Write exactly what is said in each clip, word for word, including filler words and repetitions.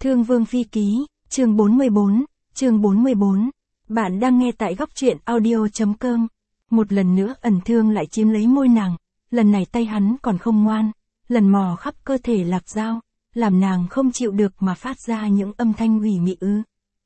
Thương Vương Phi Ký, chương bốn mươi bốn, chương bốn mươi bốn. Bạn đang nghe tại góc truyện audio.com. Một lần nữa ẩn thương lại chiếm lấy môi nàng, lần này tay hắn còn không ngoan, lần mò khắp cơ thể Lạc Dao, làm nàng không chịu được mà phát ra những âm thanh ủy mị ư.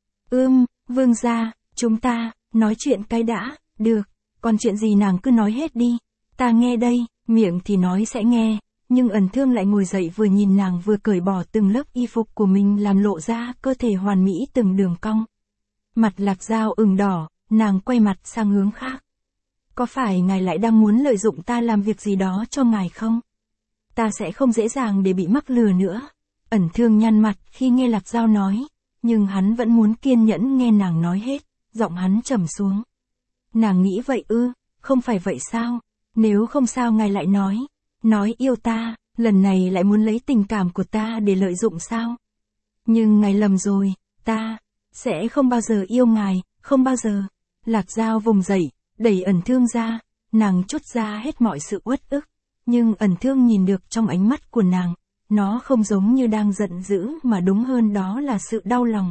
Ưm, vương gia, chúng ta, nói chuyện cái đã, được, còn chuyện gì nàng cứ nói hết đi, ta nghe đây, miệng thì nói sẽ nghe. Nhưng ẩn thương lại ngồi dậy vừa nhìn nàng vừa cởi bỏ từng lớp y phục của mình làm lộ ra cơ thể hoàn mỹ từng đường cong. Mặt Lạc Dao ửng đỏ, nàng quay mặt sang hướng khác. Có phải ngài lại đang muốn lợi dụng ta làm việc gì đó cho ngài không? Ta sẽ không dễ dàng để bị mắc lừa nữa. Ẩn thương nhăn mặt khi nghe Lạc Dao nói, nhưng hắn vẫn muốn kiên nhẫn nghe nàng nói hết, giọng hắn trầm xuống. Nàng nghĩ vậy ư, không phải vậy sao? Nếu không sao ngài lại nói. Nói yêu ta, lần này lại muốn lấy tình cảm của ta để lợi dụng sao? Nhưng ngài lầm rồi, ta sẽ không bao giờ yêu ngài, không bao giờ. Lạc Dao vùng dậy, đẩy ẩn thương ra, nàng trút ra hết mọi sự uất ức, nhưng ẩn thương nhìn được trong ánh mắt của nàng, nó không giống như đang giận dữ mà đúng hơn đó là sự đau lòng.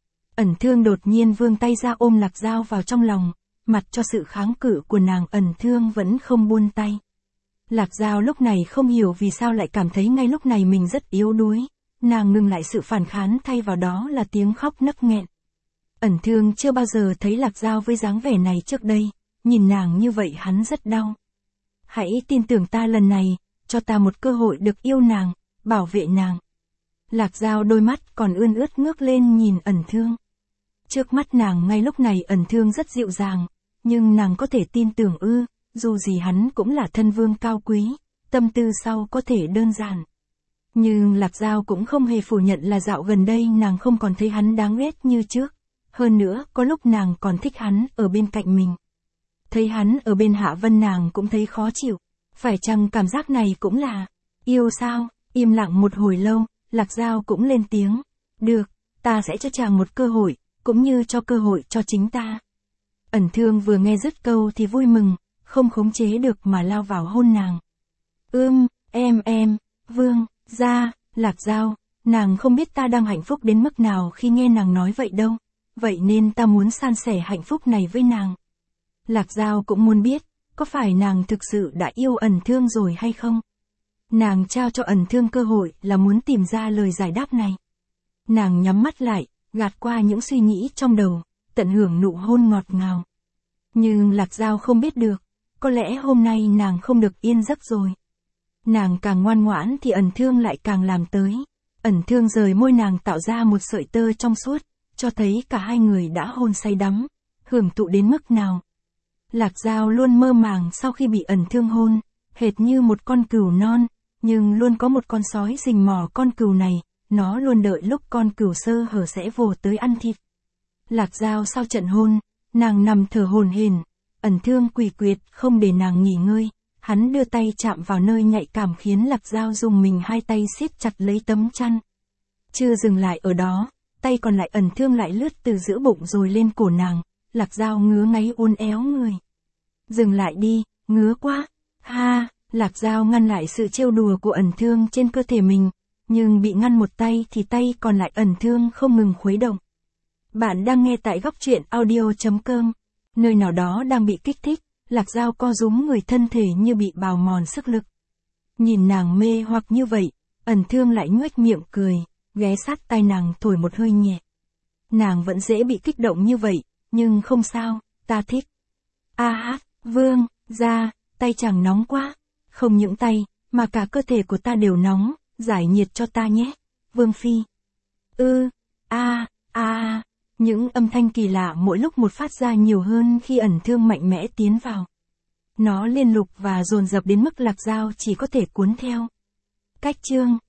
Ẩn thương đột nhiên vươn tay ra ôm Lạc Dao vào trong lòng, mặt cho sự kháng cự của nàng ẩn thương vẫn không buông tay. Lạc Dao lúc này không hiểu vì sao lại cảm thấy ngay lúc này mình rất yếu đuối, nàng ngừng lại sự phản kháng thay vào đó là tiếng khóc nấc nghẹn. Ẩn thương chưa bao giờ thấy Lạc Dao với dáng vẻ này trước đây, nhìn nàng như vậy hắn rất đau. Hãy tin tưởng ta lần này, cho ta một cơ hội được yêu nàng, bảo vệ nàng. Lạc Dao đôi mắt còn ươn ướt ngước lên nhìn ẩn thương. Trước mắt nàng ngay lúc này ẩn thương rất dịu dàng, nhưng nàng có thể tin tưởng ư. Dù gì hắn cũng là thân vương cao quý, tâm tư sau có thể đơn giản. Nhưng Lạc Dao cũng không hề phủ nhận là dạo gần đây nàng không còn thấy hắn đáng ghét như trước. Hơn nữa, có lúc nàng còn thích hắn ở bên cạnh mình. Thấy hắn ở bên Hạ Vân nàng cũng thấy khó chịu. Phải chăng cảm giác này cũng là yêu sao? Im lặng một hồi lâu, Lạc Dao cũng lên tiếng. Được, ta sẽ cho chàng một cơ hội, cũng như cho cơ hội cho chính ta. Ẩn thương vừa nghe dứt câu thì vui mừng, không khống chế được mà lao vào hôn nàng. Ưm, em em, vương, gia, Lạc Dao, nàng không biết ta đang hạnh phúc đến mức nào khi nghe nàng nói vậy đâu, vậy nên ta muốn san sẻ hạnh phúc này với nàng. Lạc Dao cũng muốn biết, có phải nàng thực sự đã yêu ẩn thương rồi hay không? Nàng trao cho ẩn thương cơ hội là muốn tìm ra lời giải đáp này. Nàng nhắm mắt lại, gạt qua những suy nghĩ trong đầu, tận hưởng nụ hôn ngọt ngào. Nhưng Lạc Dao không biết được, có lẽ hôm nay nàng không được yên giấc rồi. Nàng càng ngoan ngoãn thì ẩn thương lại càng làm tới. Ẩn thương rời môi nàng tạo ra một sợi tơ trong suốt, cho thấy cả hai người đã hôn say đắm, hưởng thụ đến mức nào. Lạc Dao luôn mơ màng sau khi bị ẩn thương hôn, hệt như một con cừu non, nhưng luôn có một con sói rình mò con cừu này, nó luôn đợi lúc con cừu sơ hở sẽ vồ tới ăn thịt. Lạc Dao sau trận hôn, nàng nằm thở hổn hển. Ẩn thương quỳ quyệt không để nàng nghỉ ngơi, hắn đưa tay chạm vào nơi nhạy cảm khiến Lạc Dao dùng mình hai tay siết chặt lấy tấm chăn. Chưa dừng lại ở đó, tay còn lại ẩn thương lại lướt từ giữa bụng rồi lên cổ nàng, Lạc Dao ngứa ngáy uốn éo người. Dừng lại đi, ngứa quá, ha, Lạc Dao ngăn lại sự trêu đùa của ẩn thương trên cơ thể mình, nhưng bị ngăn một tay thì tay còn lại ẩn thương không ngừng khuấy động. Bạn đang nghe tại góc truyện audio.com. Nơi nào đó đang bị kích thích, Lạc Dao co rúm người thân thể như bị bào mòn sức lực. Nhìn nàng mê hoặc như vậy, ẩn thương lại nhoếch miệng cười, ghé sát tai nàng thổi một hơi nhẹ. Nàng vẫn dễ bị kích động như vậy, nhưng không sao, ta thích. A hát, vương, gia, tay chàng nóng quá. Không những tay, mà cả cơ thể của ta đều nóng, giải nhiệt cho ta nhé, vương phi. Ư, a, a. Những âm thanh kỳ lạ mỗi lúc một phát ra nhiều hơn khi ẩn thương mạnh mẽ tiến vào. Nó liên lục và dồn dập đến mức Lạc Dao chỉ có thể cuốn theo. Cách chương